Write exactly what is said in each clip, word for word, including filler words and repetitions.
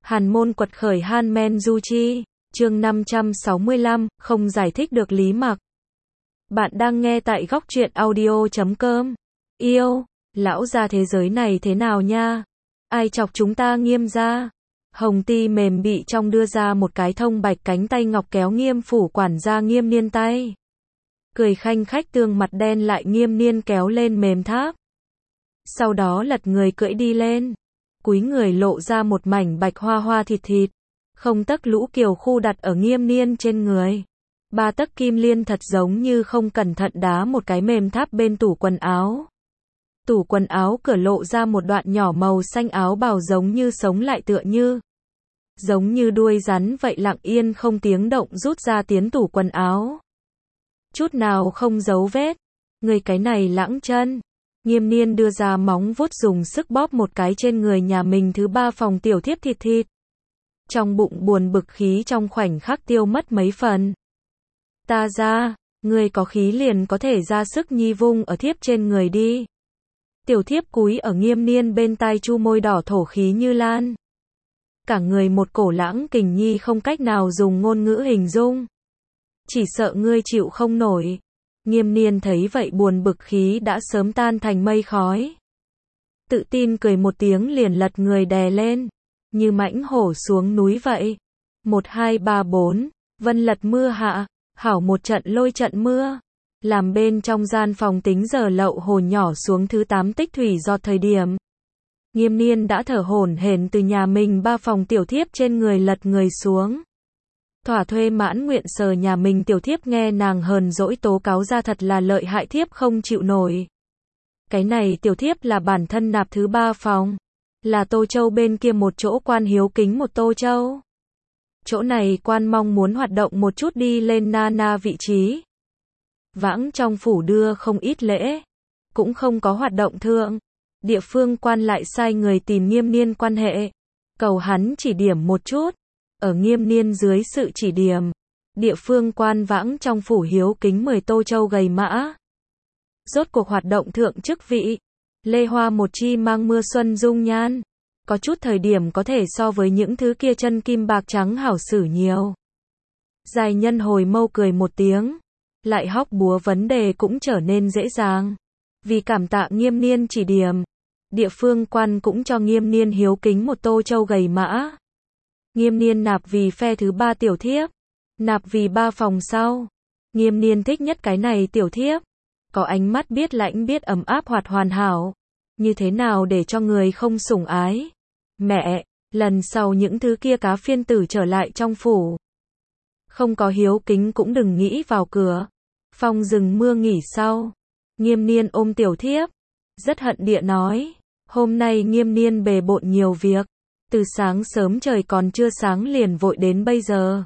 Hàn môn quật khởi Han Men Du Chi, chương năm trăm sáu mươi lăm, không giải thích được Lý Mặc. Bạn đang nghe tại góc truyện audio chấm com. Yêu, lão gia thế giới này thế nào nha? Ai chọc chúng ta Nghiêm gia? Hồng Ti mềm bị trong đưa ra một cái thông bạch cánh tay ngọc kéo Nghiêm phủ quản gia Nghiêm Niên tay. Cười khanh khách tương mặt đen lại Nghiêm Niên kéo lên mềm tháp. Sau đó lật người cưỡi đi lên. Cúi người lộ ra một mảnh bạch hoa hoa thịt thịt. Không tấc lũ kiều khu đặt ở Nghiêm Niên trên người. Ba tấc kim liên thật giống như không cẩn thận đá một cái mềm tháp bên tủ quần áo. Tủ quần áo cửa lộ ra một đoạn nhỏ màu xanh áo bào giống như sống lại tựa như. Giống như đuôi rắn vậy lặng yên không tiếng động rút ra tiến tủ quần áo. Chút nào không dấu vết. Người cái này lãng chân. Nghiêm Niên đưa ra móng vuốt dùng sức bóp một cái trên người nhà mình thứ ba phòng tiểu thiếp thịt thịt. Trong bụng buồn bực khí trong khoảnh khắc tiêu mất mấy phần. Ta ra, người có khí liền có thể ra sức nhi vung ở thiếp trên người đi. Tiểu thiếp cúi ở Nghiêm Niên bên tai chu môi đỏ thổ khí như lan. Cả người một cổ lãng kình nhi không cách nào dùng ngôn ngữ hình dung. Chỉ sợ ngươi chịu không nổi. Nghiêm Niên thấy vậy buồn bực khí đã sớm tan thành mây khói. Tự tin cười một tiếng liền lật người đè lên. Như mãnh hổ xuống núi vậy. Một hai ba bốn, vân lật mưa hạ, hảo một trận lôi trận mưa. Làm bên trong gian phòng tính giờ lậu hồn nhỏ xuống thứ tám tích thủy giọt thời điểm. Nghiêm Niên đã thở hổn hển từ nhà mình ba phòng tiểu thiếp trên người lật người xuống. Thỏa thuê mãn nguyện sờ nhà mình tiểu thiếp nghe nàng hờn dỗi tố cáo ra thật là lợi hại thiếp không chịu nổi. Cái này tiểu thiếp là bản thân nạp thứ ba phòng. Là Tô Châu bên kia một chỗ quan hiếu kính một Tô Châu. Chỗ này quan mong muốn hoạt động một chút đi lên na na vị trí. Vãng trong phủ đưa không ít lễ. Cũng không có hoạt động thượng. Địa phương quan lại sai người tìm Nghiêm Niên quan hệ. Cầu hắn chỉ điểm một chút. Ở Nghiêm Niên dưới sự chỉ điểm. Địa phương quan vãng trong phủ hiếu kính mời Tô Châu gầy mã. Rốt cuộc hoạt động thượng chức vị. Lê Hoa một chi mang mưa xuân dung nhan. Có chút thời điểm có thể so với những thứ kia chân kim bạc trắng hảo xử nhiều. Dài nhân hồi mâu cười một tiếng. Lại hóc búa vấn đề cũng trở nên dễ dàng. Vì cảm tạ Nghiêm Niên chỉ điểm. Địa phương quan cũng cho Nghiêm Niên hiếu kính một Tô Châu gầy mã. Nghiêm Niên nạp vì phe thứ ba tiểu thiếp. Nạp vì ba phòng sau. Nghiêm Niên thích nhất cái này tiểu thiếp. Có ánh mắt biết lãnh biết ấm áp hoạt hoàn hảo. Như thế nào để cho người không sủng ái. Mẹ, lần sau những thứ kia cá phiên tử trở lại trong phủ. Không có hiếu kính cũng đừng nghĩ vào cửa. Phong rừng mưa nghỉ sau. Nghiêm Niên ôm tiểu thiếp. Rất hận địa nói. Hôm nay Nghiêm Niên bề bộn nhiều việc. Từ sáng sớm trời còn chưa sáng liền vội đến bây giờ.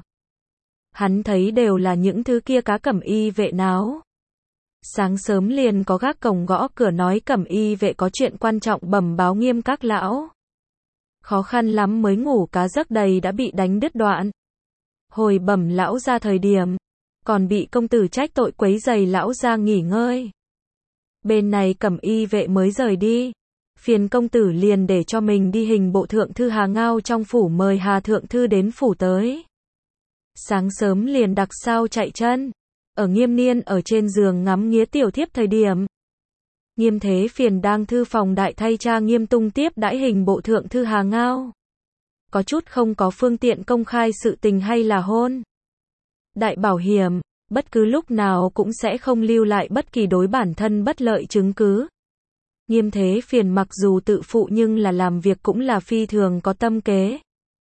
Hắn thấy đều là những thứ kia cá cẩm y vệ náo. Sáng sớm liền có gác cổng gõ cửa nói cẩm y vệ có chuyện quan trọng bẩm báo Nghiêm các lão. Khó khăn lắm mới ngủ cá giấc đầy đã bị đánh đứt đoạn. Hồi bẩm lão ra thời điểm. Còn bị công tử trách tội quấy giày lão ra nghỉ ngơi. Bên này cẩm y vệ mới rời đi. Phiền công tử liền để cho mình đi hình bộ thượng thư Hà Ngao trong phủ mời Hà thượng thư đến phủ tới. Sáng sớm liền đặc sao chạy chân. Ở Nghiêm Niên ở trên giường ngắm nghía tiểu thiếp thời điểm. Nghiêm Thế Phiền đang thư phòng đại thay cha Nghiêm Tung tiếp đãi hình bộ thượng thư Hà Ngao. Có chút không có phương tiện công khai sự tình hay là hôn. Đại bảo hiểm, bất cứ lúc nào cũng sẽ không lưu lại bất kỳ đối bản thân bất lợi chứng cứ. Nghiêm Thế Phiền mặc dù tự phụ nhưng là làm việc cũng là phi thường có tâm kế.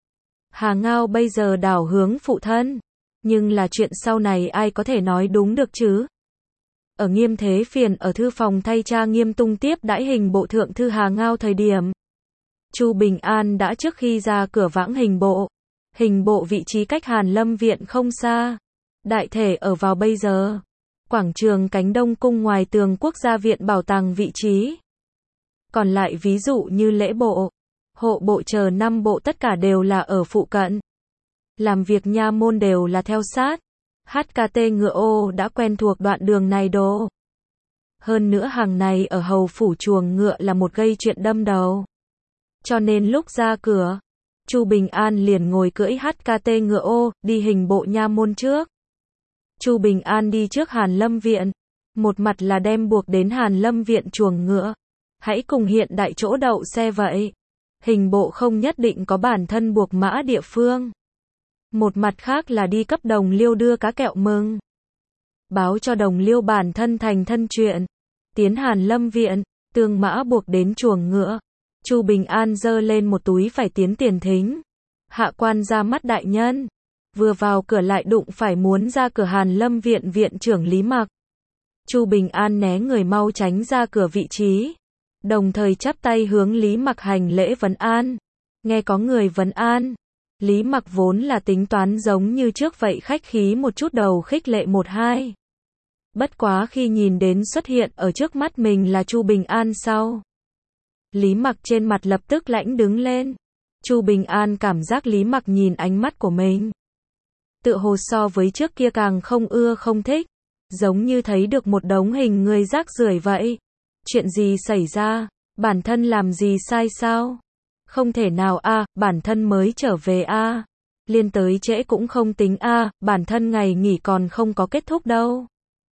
Hà Ngao bây giờ đảo hướng phụ thân. Nhưng là chuyện sau này ai có thể nói đúng được chứ? Ở Nghiêm Thế Phiền ở thư phòng thay cha Nghiêm Tung tiếp đãi hình bộ thượng thư Hà Ngao thời điểm. Chu Bình An đã trước khi ra cửa vãng hình bộ. Hình bộ vị trí cách Hàn Lâm viện không xa. Đại thể ở vào bây giờ. Quảng trường cánh đông cung ngoài tường quốc gia viện bảo tàng vị trí. Còn lại ví dụ như lễ bộ, hộ bộ chờ năm bộ tất cả đều là ở phụ cận. Làm việc nha môn đều là theo sát. hát ca tê ngựa ô đã quen thuộc đoạn đường này đồ. Hơn nữa hàng này ở hầu phủ chuồng ngựa là một gây chuyện đâm đầu. Cho nên lúc ra cửa, Chu Bình An liền ngồi cưỡi hát ca tê ngựa ô, đi hình bộ nha môn trước. Chu Bình An đi trước Hàn Lâm viện. Một mặt là đem buộc đến Hàn Lâm viện chuồng ngựa. Hãy cùng hiện đại chỗ đậu xe vậy. Hình bộ không nhất định có bản thân buộc mã địa phương. Một mặt khác là đi cấp Đồng Liêu đưa cá kẹo mừng. Báo cho Đồng Liêu bản thân thành thân chuyện. Tiến Hàn Lâm viện, tương mã buộc đến chuồng ngựa. Chu Bình An giơ lên một túi phải tiến tiền thính. Hạ quan ra mắt đại nhân. Vừa vào cửa lại đụng phải muốn ra cửa Hàn Lâm viện viện trưởng Lý Mặc. Chu Bình An né người mau tránh ra cửa vị trí. Đồng thời chắp tay hướng Lý Mặc hành lễ vấn an. Nghe có người vấn an. Lý Mặc vốn là tính toán giống như trước vậy khách khí một chút đầu khích lệ một hai. Bất quá khi nhìn đến xuất hiện ở trước mắt mình là Chu Bình An sau. Lý Mặc trên mặt lập tức lãnh đứng lên. Chu Bình An cảm giác Lý Mặc nhìn ánh mắt của mình. Tựa hồ so với trước kia càng không ưa không thích. Giống như thấy được một đống hình người rác rưởi vậy. Chuyện gì xảy ra? Bản thân làm gì sai sao? Không thể nào a, à, bản thân mới trở về a. À. Liên tới trễ cũng không tính a, à, bản thân ngày nghỉ còn không có kết thúc đâu.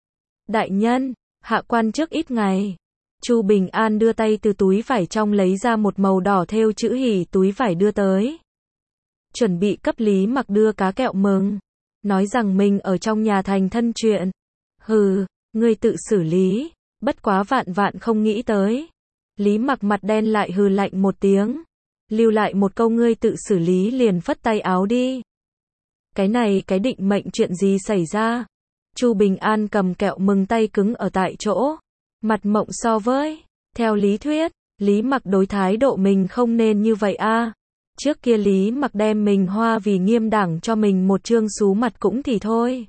Đại nhân, hạ quan trước ít ngày. Chu Bình An đưa tay từ túi vải trong lấy ra một màu đỏ thêu chữ hỉ túi vải đưa tới. Chuẩn bị cấp Lý Mặc đưa cá kẹo mừng. Nói rằng mình ở trong nhà thành thân chuyện. Hừ, ngươi tự xử lý. Bất quá vạn vạn không nghĩ tới. Lý Mặc mặt đen lại hừ lạnh một tiếng. Lưu lại một câu ngươi tự xử lý liền phất tay áo đi. Cái này cái định mệnh chuyện gì xảy ra? Chu Bình An cầm kẹo mừng tay cứng ở tại chỗ. Mặt mộng so với. Theo lý thuyết, Lý Mặc đối thái độ mình không nên như vậy a. À. Trước kia Lý Mặc đem mình hoa vì Nghiêm Đảng cho mình một trương xú mặt cũng thì thôi.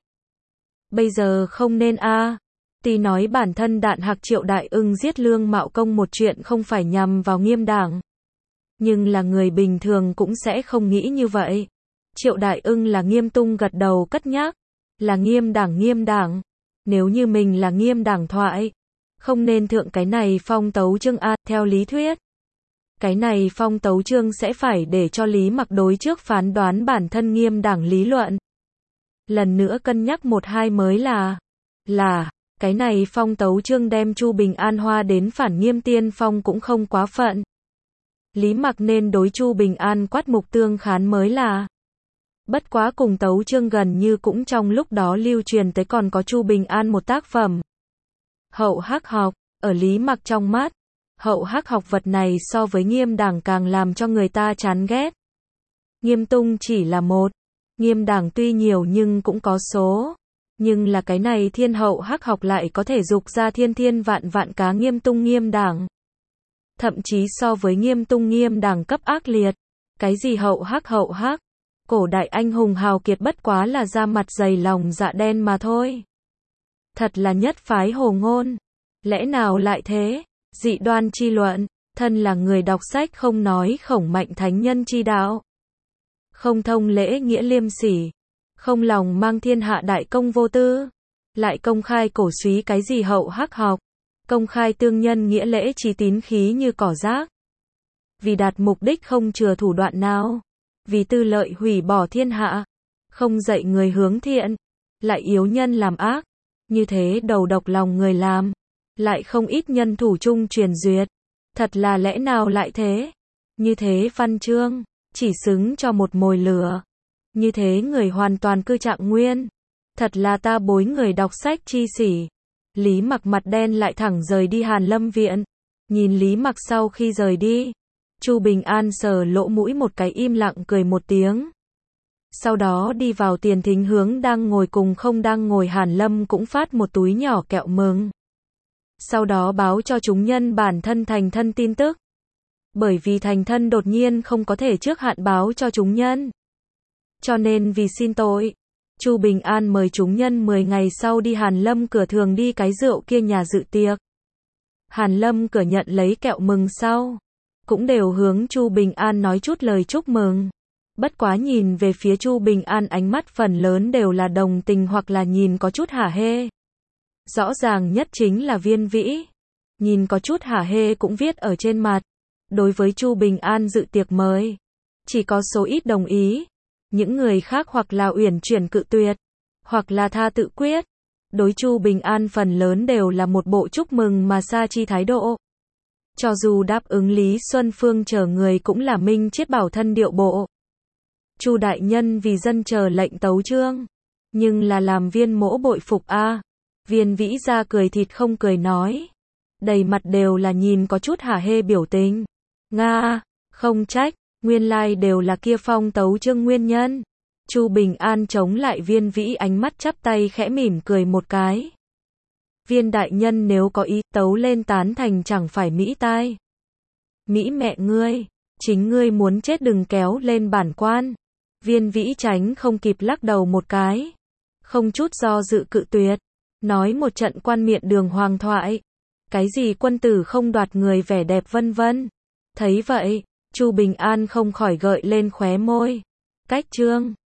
Bây giờ không nên a. À. Tuy nói bản thân Đạn Hạc Triệu Đại Ưng giết Lương Mạo Công một chuyện không phải nhằm vào Nghiêm Đảng. Nhưng là người bình thường cũng sẽ không nghĩ như vậy. Triệu Đại Ưng là Nghiêm Tung gật đầu cất nhắc. Là Nghiêm Đảng Nghiêm Đảng. Nếu như mình là Nghiêm Đảng thoại. Không nên thượng cái này phong tấu chương a, theo lý thuyết. Cái này phong tấu chương sẽ phải để cho Lý Mặc đối trước phán đoán bản thân Nghiêm Đảng lý luận. Lần nữa cân nhắc một hai mới là. Là. Cái này phong tấu chương đem Chu Bình An hoa đến phản Nghiêm tiên phong cũng không quá phận. Lý Mặc nên đối Chu Bình An quát mục tương khán mới là. Bất quá cùng tấu chương gần như cũng trong lúc đó lưu truyền tới còn có Chu Bình An một tác phẩm. Hậu Hắc học, ở Lý Mặc trong mắt. Hậu Hắc học vật này so với Nghiêm Đảng càng làm cho người ta chán ghét. Nghiêm Tung chỉ là một. Nghiêm Đảng tuy nhiều nhưng cũng có số. Nhưng là cái này thiên hậu hắc học lại có thể dục ra thiên thiên vạn vạn cá Nghiêm Tung Nghiêm Đảng. Thậm chí so với Nghiêm Tung Nghiêm Đảng cấp ác liệt. Cái gì hậu hắc hậu hắc. Cổ đại anh hùng hào kiệt bất quá là da mặt dày lòng dạ đen mà thôi. Thật là nhất phái hồ ngôn. Lẽ nào lại thế? Dị đoan chi luận. Thân là người đọc sách không nói khổng mạnh thánh nhân chi đạo. Không thông lễ nghĩa liêm sỉ. Không lòng mang thiên hạ đại công vô tư. Lại công khai cổ suý cái gì hậu hắc học. Công khai tương nhân nghĩa lễ trí tín khí như cỏ rác. Vì đạt mục đích không chừa thủ đoạn nào. Vì tư lợi hủy bỏ thiên hạ. Không dạy người hướng thiện. Lại yếu nhân làm ác. Như thế đầu độc lòng người làm. Lại không ít nhân thủ chung truyền duyệt. Thật là lẽ nào lại thế? Như thế văn chương. Chỉ xứng cho một mồi lửa. Như thế người hoàn toàn cư trạng nguyên. Thật là ta bối người đọc sách chi sỉ. Lý Mặc mặt đen lại thẳng rời đi Hàn Lâm viện. Nhìn Lý Mặc sau khi rời đi. Chu Bình An sờ lỗ mũi một cái im lặng cười một tiếng. Sau đó đi vào tiền thính hướng đang ngồi cùng không đang ngồi Hàn Lâm cũng phát một túi nhỏ kẹo mừng. Sau đó báo cho chúng nhân bản thân thành thân tin tức. Bởi vì thành thân đột nhiên không có thể trước hạn báo cho chúng nhân. Cho nên vì xin tội, Chu Bình An mời chúng nhân mười ngày sau đi Hàn Lâm cửa thường đi cái rượu kia nhà dự tiệc. Hàn Lâm cửa nhận lấy kẹo mừng sau, cũng đều hướng Chu Bình An nói chút lời chúc mừng. Bất quá nhìn về phía Chu Bình An ánh mắt phần lớn đều là đồng tình hoặc là nhìn có chút hả hê. Rõ ràng nhất chính là Viên Vĩ. Nhìn có chút hả hê cũng viết ở trên mặt. Đối với Chu Bình An dự tiệc mời. chỉ có số ít đồng ý. Những người khác hoặc là uyển chuyển cự tuyệt, hoặc là tha tự quyết. Đối Chu Bình An phần lớn đều là một bộ chúc mừng mà sa chi thái độ. Cho dù đáp ứng Lý Xuân Phương chờ người cũng là minh triết bảo thân điệu bộ. Chu đại nhân vì dân chờ lệnh tấu chương, nhưng là làm Viên Mỗ bội phục a. À. Viên Vĩ ra cười thịt không cười nói, đầy mặt đều là nhìn có chút hả hê biểu tình. Nga, không trách, nguyên lai đều là kia phong tấu chương nguyên nhân. Chu Bình An chống lại Viên Vĩ ánh mắt chắp tay khẽ mỉm cười một cái. Viên đại nhân nếu có ý tấu lên tán thành chẳng phải mỹ tai. Mỹ mẹ ngươi, chính ngươi muốn chết đừng kéo lên bản quan. Viên Vĩ tránh không kịp lắc đầu một cái. Không chút do dự cự tuyệt. Nói một trận quan miện đường hoàng thoại. Cái gì quân tử không đoạt người vẻ đẹp vân vân. Thấy vậy, Chu Bình An không khỏi gợi lên khóe môi. Cách chương.